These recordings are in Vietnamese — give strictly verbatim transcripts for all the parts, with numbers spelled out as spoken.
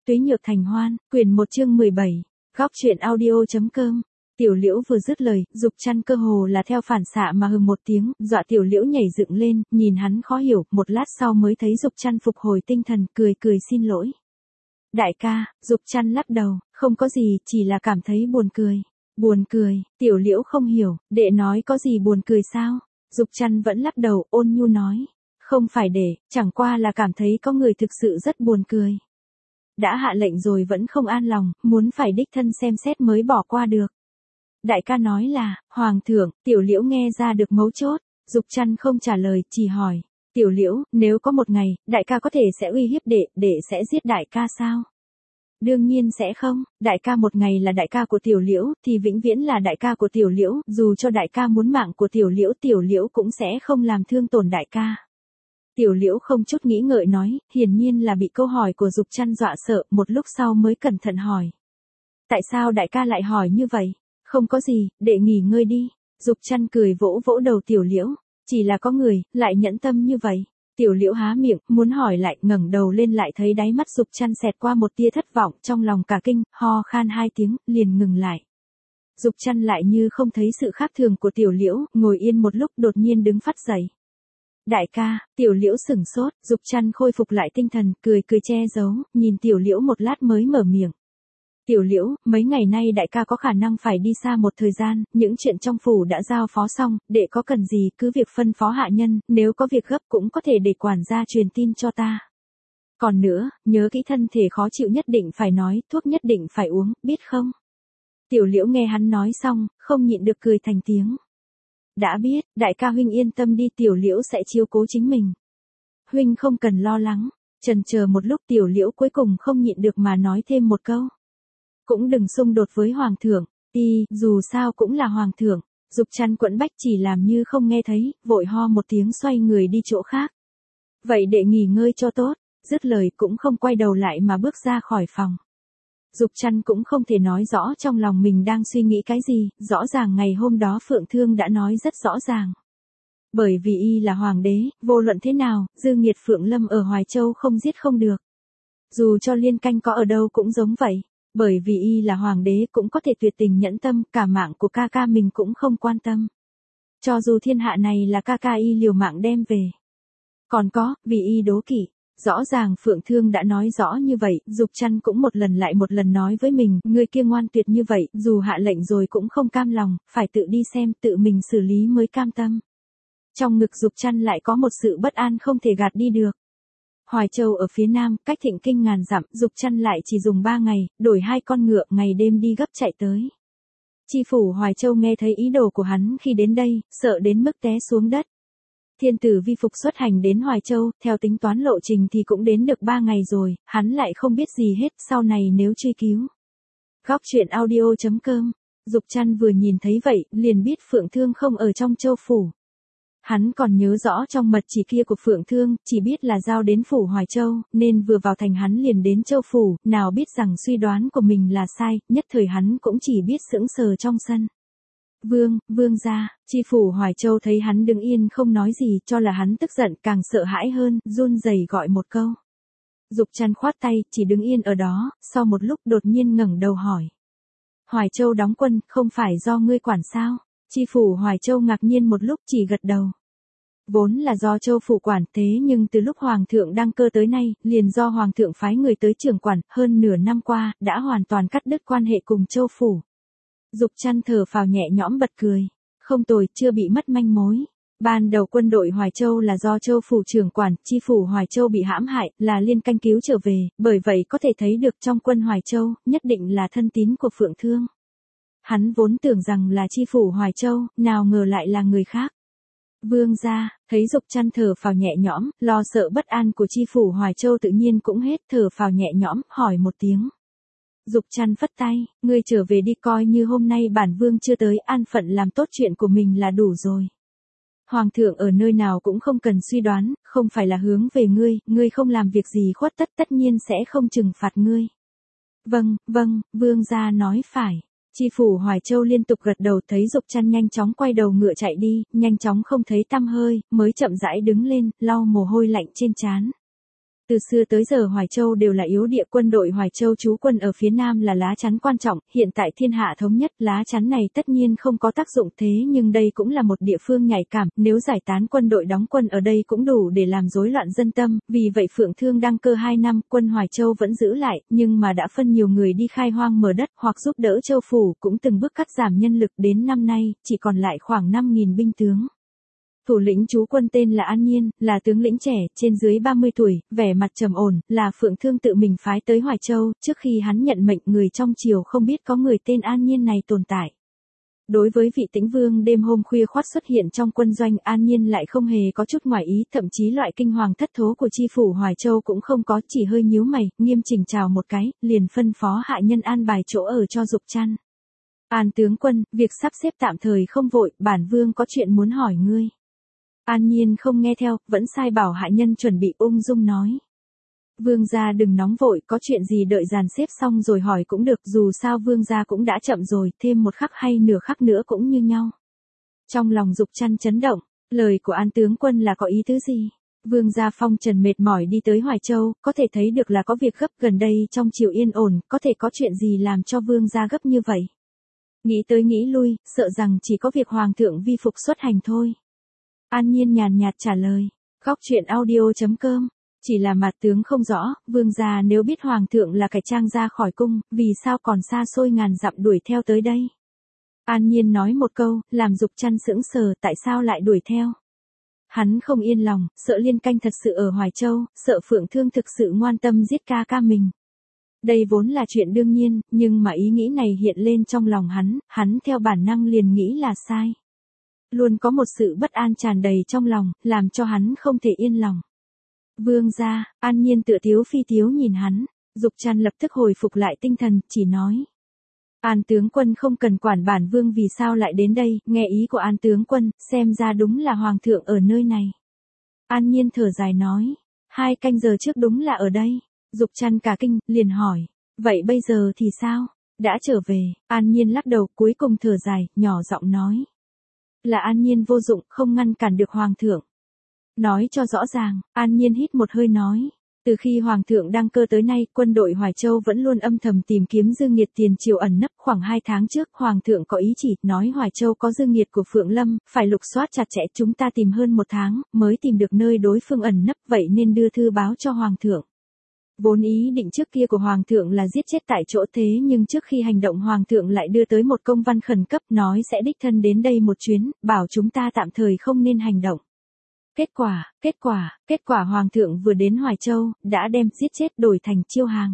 Tuế Nhược Thành Hoan, quyển một chương mười bảy, góc truyện audio.com. Tiểu Liễu vừa dứt lời, Dục Trăn cơ hồ là theo phản xạ mà hừ một tiếng, dọa Tiểu Liễu nhảy dựng lên, nhìn hắn khó hiểu, một lát sau mới thấy Dục Trăn phục hồi tinh thần, cười cười xin lỗi. Đại ca, Dục Trăn lắc đầu, không có gì, chỉ là cảm thấy buồn cười. Buồn cười, Tiểu Liễu không hiểu, đệ nói có gì buồn cười sao? Dục Trăn vẫn lắc đầu, ôn nhu nói. Không phải để, chẳng qua là cảm thấy có người thực sự rất buồn cười. Đã hạ lệnh rồi vẫn không an lòng, muốn phải đích thân xem xét mới bỏ qua được. Đại ca nói là, Hoàng thượng, Tiểu Liễu nghe ra được mấu chốt, Dục Trăn không trả lời, chỉ hỏi. Tiểu Liễu, nếu có một ngày, đại ca có thể sẽ uy hiếp đệ, đệ sẽ giết đại ca sao? Đương nhiên sẽ không, đại ca một ngày là đại ca của Tiểu Liễu, thì vĩnh viễn là đại ca của Tiểu Liễu, dù cho đại ca muốn mạng của Tiểu Liễu, Tiểu Liễu cũng sẽ không làm thương tổn đại ca. Tiểu Liễu không chút nghĩ ngợi nói, hiển nhiên là bị câu hỏi của Dục Trăn dọa sợ, một lúc sau mới cẩn thận hỏi. Tại sao đại ca lại hỏi như vậy? Không có gì, đệ nghỉ ngơi đi. Dục Trăn cười vỗ vỗ đầu Tiểu Liễu, chỉ là có người, lại nhẫn tâm như vậy. Tiểu Liễu há miệng, muốn hỏi lại, ngẩng đầu lên lại thấy đáy mắt Dục Trăn xẹt qua một tia thất vọng, trong lòng cả kinh, ho khan hai tiếng, liền ngừng lại. Dục Trăn lại như không thấy sự khác thường của Tiểu Liễu, ngồi yên một lúc đột nhiên đứng phát dậy. Đại ca, Tiểu Liễu sửng sốt, Dục Trăn khôi phục lại tinh thần, cười cười che giấu, nhìn Tiểu Liễu một lát mới mở miệng. Tiểu Liễu, mấy ngày nay đại ca có khả năng phải đi xa một thời gian, những chuyện trong phủ đã giao phó xong, đệ có cần gì cứ việc phân phó hạ nhân, nếu có việc gấp cũng có thể để quản gia truyền tin cho ta. Còn nữa, nhớ kỹ thân thể khó chịu nhất định phải nói, thuốc nhất định phải uống, biết không? Tiểu Liễu nghe hắn nói xong, không nhịn được cười thành tiếng. Đã biết, đại ca huynh yên tâm đi, Tiểu Liễu sẽ chiếu cố chính mình. Huynh không cần lo lắng. Chần chờ một lúc Tiểu Liễu cuối cùng không nhịn được mà nói thêm một câu. Cũng đừng xung đột với Hoàng thượng, đi, dù sao cũng là Hoàng thượng. Dục Trăn quẫn bách chỉ làm như không nghe thấy, vội ho một tiếng xoay người đi chỗ khác. Vậy để nghỉ ngơi cho tốt, dứt lời cũng không quay đầu lại mà bước ra khỏi phòng. Dục Trăn cũng không thể nói rõ trong lòng mình đang suy nghĩ cái gì, rõ ràng ngày hôm đó Phượng Thương đã nói rất rõ ràng. Bởi vì y là hoàng đế, vô luận thế nào, dư nghiệt Phượng Lâm ở Hoài Châu không giết không được. Dù cho Liên Canh có ở đâu cũng giống vậy, bởi vì y là hoàng đế cũng có thể tuyệt tình nhẫn tâm, cả mạng của ca ca mình cũng không quan tâm. Cho dù thiên hạ này là ca ca y liều mạng đem về. Còn có, vì y đố kỵ. Rõ ràng Phượng Thương đã nói rõ như vậy, Dục Trăn cũng một lần lại một lần nói với mình, người kia ngoan tuyệt như vậy, dù hạ lệnh rồi cũng không cam lòng, phải tự đi xem, tự mình xử lý mới cam tâm. Trong ngực Dục Trăn lại có một sự bất an không thể gạt đi được. Hoài Châu ở phía nam, cách Thịnh Kinh ngàn dặm, Dục Trăn lại chỉ dùng ba ngày, đổi hai con ngựa, ngày đêm đi gấp chạy tới. Chi phủ Hoài Châu nghe thấy ý đồ của hắn khi đến đây, sợ đến mức té xuống đất. Thiên tử Vi Phục xuất hành đến Hoài Châu, theo tính toán lộ trình thì cũng đến được ba ngày rồi, hắn lại không biết gì hết, sau này nếu truy cứu. Góc truyện audio.com, Dục Trăn vừa nhìn thấy vậy, liền biết Phượng Thương không ở trong châu phủ. Hắn còn nhớ rõ trong mật chỉ kia của Phượng Thương, chỉ biết là giao đến phủ Hoài Châu, nên vừa vào thành hắn liền đến châu phủ, nào biết rằng suy đoán của mình là sai, nhất thời hắn cũng chỉ biết sững sờ trong sân. Vương, vương gia, chi phủ Hoài Châu thấy hắn đứng yên không nói gì, cho là hắn tức giận, càng sợ hãi hơn, run rẩy gọi một câu. Dục Trăn khoát tay, chỉ đứng yên ở đó, sau một lúc đột nhiên ngẩng đầu hỏi. Hoài Châu đóng quân, không phải do ngươi quản sao? Chi phủ Hoài Châu ngạc nhiên một lúc chỉ gật đầu. Vốn là do châu phủ quản, thế nhưng từ lúc Hoàng thượng đăng cơ tới nay, liền do Hoàng thượng phái người tới trưởng quản, hơn nửa năm qua, đã hoàn toàn cắt đứt quan hệ cùng châu phủ. Dục Trăn thở phào nhẹ nhõm bật cười. Không tồi, chưa bị mất manh mối. Ban đầu quân đội Hoài Châu là do châu phủ trưởng quản, chi phủ Hoài Châu bị hãm hại, là Liên Canh cứu trở về, bởi vậy có thể thấy được trong quân Hoài Châu, nhất định là thân tín của Phượng Thương. Hắn vốn tưởng rằng là chi phủ Hoài Châu, nào ngờ lại là người khác. Vương gia, thấy Dục Trăn thở phào nhẹ nhõm, lo sợ bất an của chi phủ Hoài Châu tự nhiên cũng hết, thở phào nhẹ nhõm, hỏi một tiếng. Dục Trăn phất tay, ngươi trở về đi, coi như hôm nay bản vương chưa tới, an phận làm tốt chuyện của mình là đủ rồi. Hoàng thượng ở nơi nào cũng không cần suy đoán, không phải là hướng về ngươi, ngươi không làm việc gì khuất tất tất nhiên sẽ không trừng phạt ngươi. Vâng, vâng, vương gia nói phải. Chi phủ Hoài Châu liên tục gật đầu, thấy Dục Trăn nhanh chóng quay đầu ngựa chạy đi, nhanh chóng không thấy tăm hơi, mới chậm rãi đứng lên, lau mồ hôi lạnh trên trán. Từ xưa tới giờ Hoài Châu đều là yếu địa, quân đội Hoài Châu trú quân ở phía nam là lá chắn quan trọng, hiện tại thiên hạ thống nhất, lá chắn này tất nhiên không có tác dụng, thế nhưng đây cũng là một địa phương nhạy cảm, nếu giải tán quân đội đóng quân ở đây cũng đủ để làm rối loạn dân tâm, vì vậy Phượng Thương đăng cơ hai năm, quân Hoài Châu vẫn giữ lại, nhưng mà đã phân nhiều người đi khai hoang mở đất hoặc giúp đỡ Châu phủ, cũng từng bước cắt giảm nhân lực, đến năm nay, chỉ còn lại khoảng năm nghìn binh tướng. Thủ lĩnh trú quân tên là An Nhiên, là tướng lĩnh trẻ, trên dưới ba mươi tuổi, vẻ mặt trầm ổn, là Phượng Thương tự mình phái tới Hoài Châu, trước khi hắn nhận mệnh người trong triều không biết có người tên An Nhiên này tồn tại. Đối với vị Tĩnh Vương đêm hôm khuya khoắt xuất hiện trong quân doanh, An Nhiên lại không hề có chút ngoài ý, thậm chí loại kinh hoàng thất thố của chi phủ Hoài Châu cũng không có, chỉ hơi nhíu mày, nghiêm chỉnh chào một cái, liền phân phó hạ nhân an bài chỗ ở cho Dục Trăn. An tướng quân, việc sắp xếp tạm thời không vội, bản vương có chuyện muốn hỏi ngươi. An Nhiên không nghe theo, vẫn sai bảo hạ nhân chuẩn bị, ung dung nói. Vương gia đừng nóng vội, có chuyện gì đợi dàn xếp xong rồi hỏi cũng được, dù sao vương gia cũng đã chậm rồi, thêm một khắc hay nửa khắc nữa cũng như nhau. Trong lòng Dục Trăn chấn động, lời của An tướng quân là có ý tứ gì? Vương gia phong trần mệt mỏi đi tới Hoài Châu, có thể thấy được là có việc gấp, gần đây trong triều yên ổn, có thể có chuyện gì làm cho vương gia gấp như vậy? Nghĩ tới nghĩ lui, sợ rằng chỉ có việc hoàng thượng vi phục xuất hành thôi. An Nhiên nhàn nhạt trả lời. Góc truyện audio chấm com. Chỉ là mặt tướng không rõ, vương gia nếu biết hoàng thượng là cải trang ra khỏi cung, vì sao còn xa xôi ngàn dặm đuổi theo tới đây? An Nhiên nói một câu, làm Dục Trăn sững sờ, tại sao lại đuổi theo? Hắn không yên lòng, sợ Liên Canh thật sự ở Hoài Châu, sợ Phượng Thương thực sự ngoan tâm giết ca ca mình. Đây vốn là chuyện đương nhiên, nhưng mà ý nghĩ này hiện lên trong lòng hắn, hắn theo bản năng liền nghĩ là sai. Luôn có một sự bất an tràn đầy trong lòng, làm cho hắn không thể yên lòng. Vương gia, An Nhiên tựa tiếu phi tiếu nhìn hắn, Dục Trăn lập tức hồi phục lại tinh thần, chỉ nói. An tướng quân không cần quản bản vương vì sao lại đến đây, nghe ý của An tướng quân, xem ra đúng là hoàng thượng ở nơi này. An Nhiên thở dài nói, hai canh giờ trước đúng là ở đây. Dục Trăn cả kinh, liền hỏi, vậy bây giờ thì sao? Đã trở về, An Nhiên lắc đầu, cuối cùng thở dài, nhỏ giọng nói. Là An Nhiên vô dụng, không ngăn cản được hoàng thượng. Nói cho rõ ràng, An Nhiên hít một hơi nói. Từ khi hoàng thượng đăng cơ tới nay, quân đội Hoài Châu vẫn luôn âm thầm tìm kiếm Dương Nghiệt tiền triều ẩn nấp. Khoảng hai tháng trước, hoàng thượng có ý chỉ, nói Hoài Châu có Dương Nghiệt của Phượng Lâm, phải lục soát chặt chẽ, chúng ta tìm hơn một tháng, mới tìm được nơi đối phương ẩn nấp, vậy nên đưa thư báo cho hoàng thượng. Vốn ý định trước kia của hoàng thượng là giết chết tại chỗ, thế nhưng trước khi hành động hoàng thượng lại đưa tới một công văn khẩn cấp, nói sẽ đích thân đến đây một chuyến, bảo chúng ta tạm thời không nên hành động. Kết quả, kết quả, kết quả hoàng thượng vừa đến Hoài Châu, đã đem giết chết đổi thành chiêu hàng.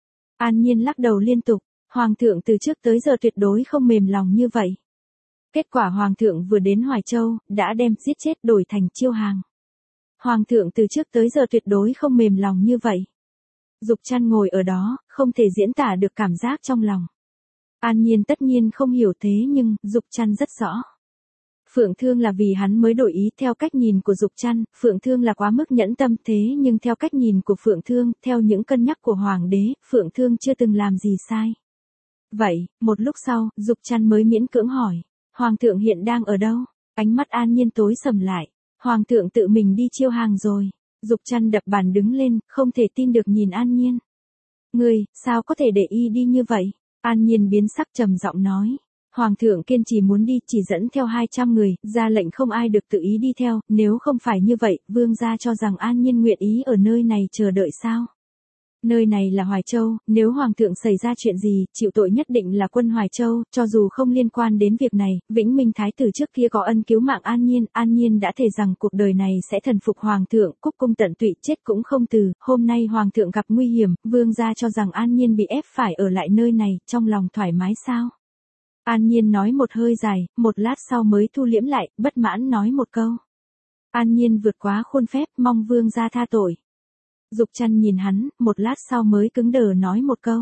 An Nhiên lắc đầu liên tục, hoàng thượng từ trước tới giờ tuyệt đối không mềm lòng như vậy. Kết quả hoàng thượng vừa đến Hoài Châu, đã đem giết chết đổi thành chiêu hàng. Hoàng thượng từ trước tới giờ tuyệt đối không mềm lòng như vậy. Dục Trăn ngồi ở đó, không thể diễn tả được cảm giác trong lòng. An Nhiên tất nhiên không hiểu thế nhưng, Dục Trăn rất rõ. Phượng Thương là vì hắn mới đổi ý, theo cách nhìn của Dục Trăn, Phượng Thương là quá mức nhẫn tâm, thế nhưng theo cách nhìn của Phượng Thương, theo những cân nhắc của Hoàng đế, Phượng Thương chưa từng làm gì sai. Vậy, một lúc sau, Dục Trăn mới miễn cưỡng hỏi, Hoàng thượng hiện đang ở đâu? Ánh mắt An Nhiên tối sầm lại, Hoàng thượng tự mình đi chiêu hàng rồi. Dục Trăn đập bàn đứng lên, không thể tin được nhìn An Nhiên. Ngươi, sao có thể để y đi như vậy? An Nhiên biến sắc trầm giọng nói. Hoàng thượng kiên trì muốn đi, chỉ dẫn theo hai trăm người, ra lệnh không ai được tự ý đi theo, nếu không phải như vậy, vương gia cho rằng An Nhiên nguyện ý ở nơi này chờ đợi sao? Nơi này là Hoài Châu, nếu Hoàng thượng xảy ra chuyện gì, chịu tội nhất định là quân Hoài Châu, cho dù không liên quan đến việc này, Vĩnh Minh Thái tử trước kia có ân cứu mạng An Nhiên, An Nhiên đã thề rằng cuộc đời này sẽ thần phục Hoàng thượng, cúc cung tận tụy, chết cũng không từ, hôm nay Hoàng thượng gặp nguy hiểm, vương gia cho rằng An Nhiên bị ép phải ở lại nơi này, trong lòng thoải mái sao? An Nhiên nói một hơi dài, một lát sau mới thu liễm lại, bất mãn nói một câu. An Nhiên vượt quá khuôn phép, mong vương gia tha tội. Dục Trăn nhìn hắn, một lát sau mới cứng đờ nói một câu.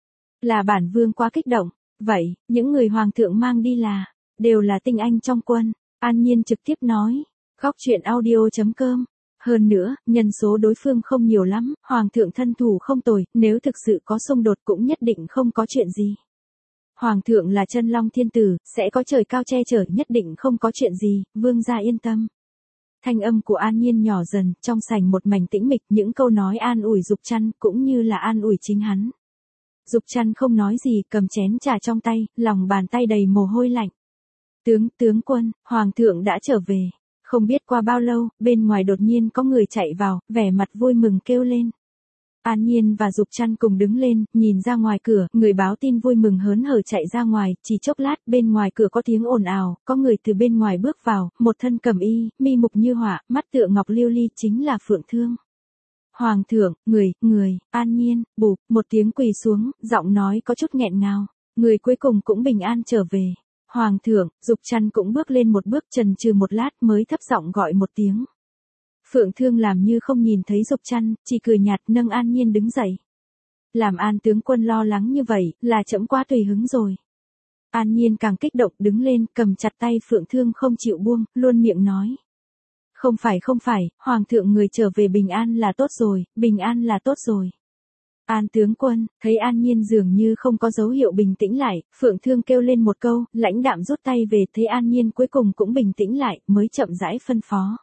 Là bản vương quá kích động, vậy, những người hoàng thượng mang đi là, đều là tinh anh trong quân. An Nhiên trực tiếp nói, góc truyện audio chấm com. Hơn nữa, nhân số đối phương không nhiều lắm, hoàng thượng thân thủ không tồi, nếu thực sự có xung đột cũng nhất định không có chuyện gì. Hoàng thượng là chân long thiên tử, sẽ có trời cao che chở, nhất định không có chuyện gì, vương gia yên tâm. Thanh âm của An Nhiên nhỏ dần, trong sảnh một mảnh tĩnh mịch, những câu nói an ủi Dục Trăn, cũng như là an ủi chính hắn. Dục Trăn không nói gì, cầm chén trà trong tay, lòng bàn tay đầy mồ hôi lạnh. Tướng, tướng quân, hoàng thượng đã trở về. Không biết qua bao lâu, bên ngoài đột nhiên có người chạy vào, vẻ mặt vui mừng kêu lên. An Nhiên và Dục Trăn cùng đứng lên, nhìn ra ngoài cửa, người báo tin vui mừng hớn hở chạy ra ngoài, chỉ chốc lát, bên ngoài cửa có tiếng ồn ào, có người từ bên ngoài bước vào, một thân cẩm y, mi mục như họa, mắt tựa ngọc liêu ly, chính là Phượng Thương. Hoàng thượng, người, người, An Nhiên, bụp, một tiếng quỳ xuống, giọng nói có chút nghẹn ngào, người cuối cùng cũng bình an trở về. Hoàng thượng, Dục Trăn cũng bước lên một bước, chần chừ một lát mới thấp giọng gọi một tiếng. Phượng Thương làm như không nhìn thấy Dục Trăn, chỉ cười nhạt nâng An Nhiên đứng dậy. Làm An tướng quân lo lắng như vậy, là trẫm quá tùy hứng rồi. An Nhiên càng kích động đứng lên, cầm chặt tay Phượng Thương không chịu buông, luôn miệng nói. Không phải không phải, Hoàng thượng người trở về bình an là tốt rồi, bình an là tốt rồi. An tướng quân, thấy An Nhiên dường như không có dấu hiệu bình tĩnh lại, Phượng Thương kêu lên một câu, lãnh đạm rút tay về, thấy An Nhiên cuối cùng cũng bình tĩnh lại, mới chậm rãi phân phó.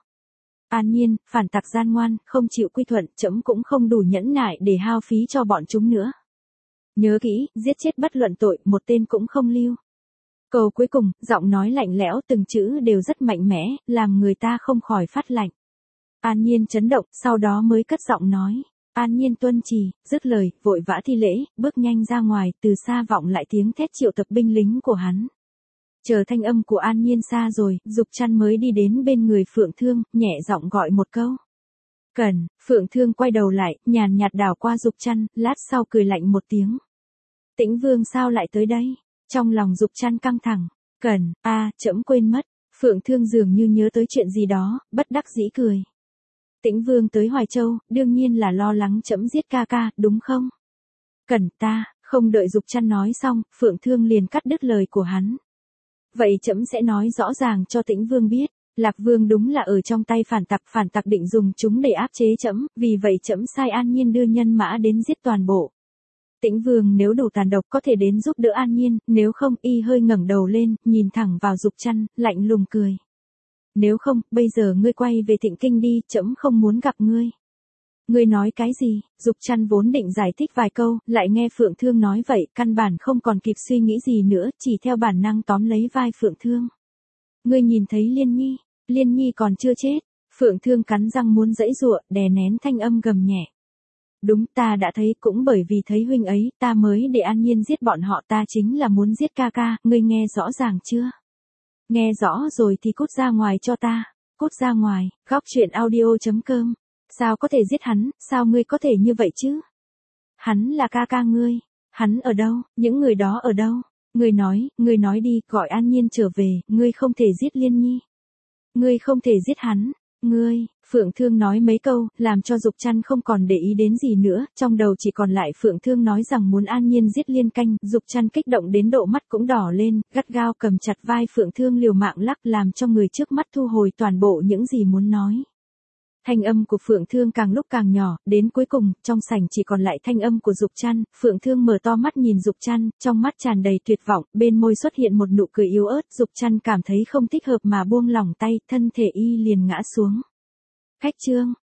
An Nhiên, phản tặc gian ngoan, không chịu quy thuận, trẫm cũng không đủ nhẫn nại để hao phí cho bọn chúng nữa. Nhớ kỹ, giết chết bất luận tội, một tên cũng không lưu. Câu cuối cùng, giọng nói lạnh lẽo từng chữ đều rất mạnh mẽ, làm người ta không khỏi phát lạnh. An Nhiên chấn động, sau đó mới cất giọng nói. An Nhiên tuân chỉ, dứt lời, vội vã thi lễ, bước nhanh ra ngoài, từ xa vọng lại tiếng thét triệu tập binh lính của hắn. Chờ thanh âm của An Nhiên xa rồi, Dục Trăn mới đi đến bên người Phượng Thương, nhẹ giọng gọi một câu. Cần, Phượng Thương quay đầu lại, nhàn nhạt đảo qua Dục Trăn, lát sau cười lạnh một tiếng. Tĩnh Vương sao lại tới đây? Trong lòng Dục Trăn căng thẳng. Cần, a, à, trẫm quên mất. Phượng Thương dường như nhớ tới chuyện gì đó, bất đắc dĩ cười. Tĩnh Vương tới Hoài Châu, đương nhiên là lo lắng trẫm giết ca ca, đúng không? Cần ta, không đợi Dục Trăn nói xong, Phượng Thương liền cắt đứt lời của hắn. Vậy trẫm sẽ nói rõ ràng cho Tĩnh Vương biết, Lạc Vương đúng là ở trong tay phản tặc, phản tặc định dùng chúng để áp chế trẫm, vì vậy trẫm sai An Nhiên đưa nhân mã đến giết toàn bộ. Tĩnh Vương nếu đủ tàn độc có thể đến giúp đỡ An Nhiên, nếu không, y hơi ngẩng đầu lên, nhìn thẳng vào Dục Trăn, lạnh lùng cười. Nếu không, bây giờ ngươi quay về Thịnh Kinh đi, trẫm không muốn gặp ngươi. Ngươi nói cái gì? Dục Trăn vốn định giải thích vài câu, lại nghe Phượng Thương nói vậy, căn bản không còn kịp suy nghĩ gì nữa, chỉ theo bản năng tóm lấy vai Phượng Thương. Ngươi nhìn thấy Liên Nhi, Liên Nhi còn chưa chết. Phượng Thương cắn răng muốn giãy giụa, đè nén thanh âm gầm nhẹ. Đúng, ta đã thấy, cũng bởi vì thấy huynh ấy, ta mới để An Nhiên giết bọn họ, ta chính là muốn giết ca ca, ngươi nghe rõ ràng chưa? Nghe rõ rồi thì cút ra ngoài cho ta, cút ra ngoài. Góc truyện audio chấm com. Sao có thể giết hắn, sao ngươi có thể như vậy chứ? Hắn là ca ca ngươi, hắn ở đâu, những người đó ở đâu? Ngươi nói, ngươi nói đi, gọi An Nhiên trở về, ngươi không thể giết Liên Nhi. Ngươi không thể giết hắn, ngươi, Phượng Thương nói mấy câu, làm cho Dục Trăn không còn để ý đến gì nữa, trong đầu chỉ còn lại Phượng Thương nói rằng muốn An Nhiên giết Liên Canh, Dục Trăn kích động đến độ mắt cũng đỏ lên, gắt gao cầm chặt vai Phượng Thương liều mạng lắc làm cho người trước mắt thu hồi toàn bộ những gì muốn nói. Thanh âm của Phượng Thương càng lúc càng nhỏ, đến cuối cùng, trong sảnh chỉ còn lại thanh âm của Dục Trăn, Phượng Thương mở to mắt nhìn Dục Trăn, trong mắt tràn đầy tuyệt vọng, bên môi xuất hiện một nụ cười yếu ớt, Dục Trăn cảm thấy không thích hợp mà buông lỏng tay, thân thể y liền ngã xuống. Khách trương,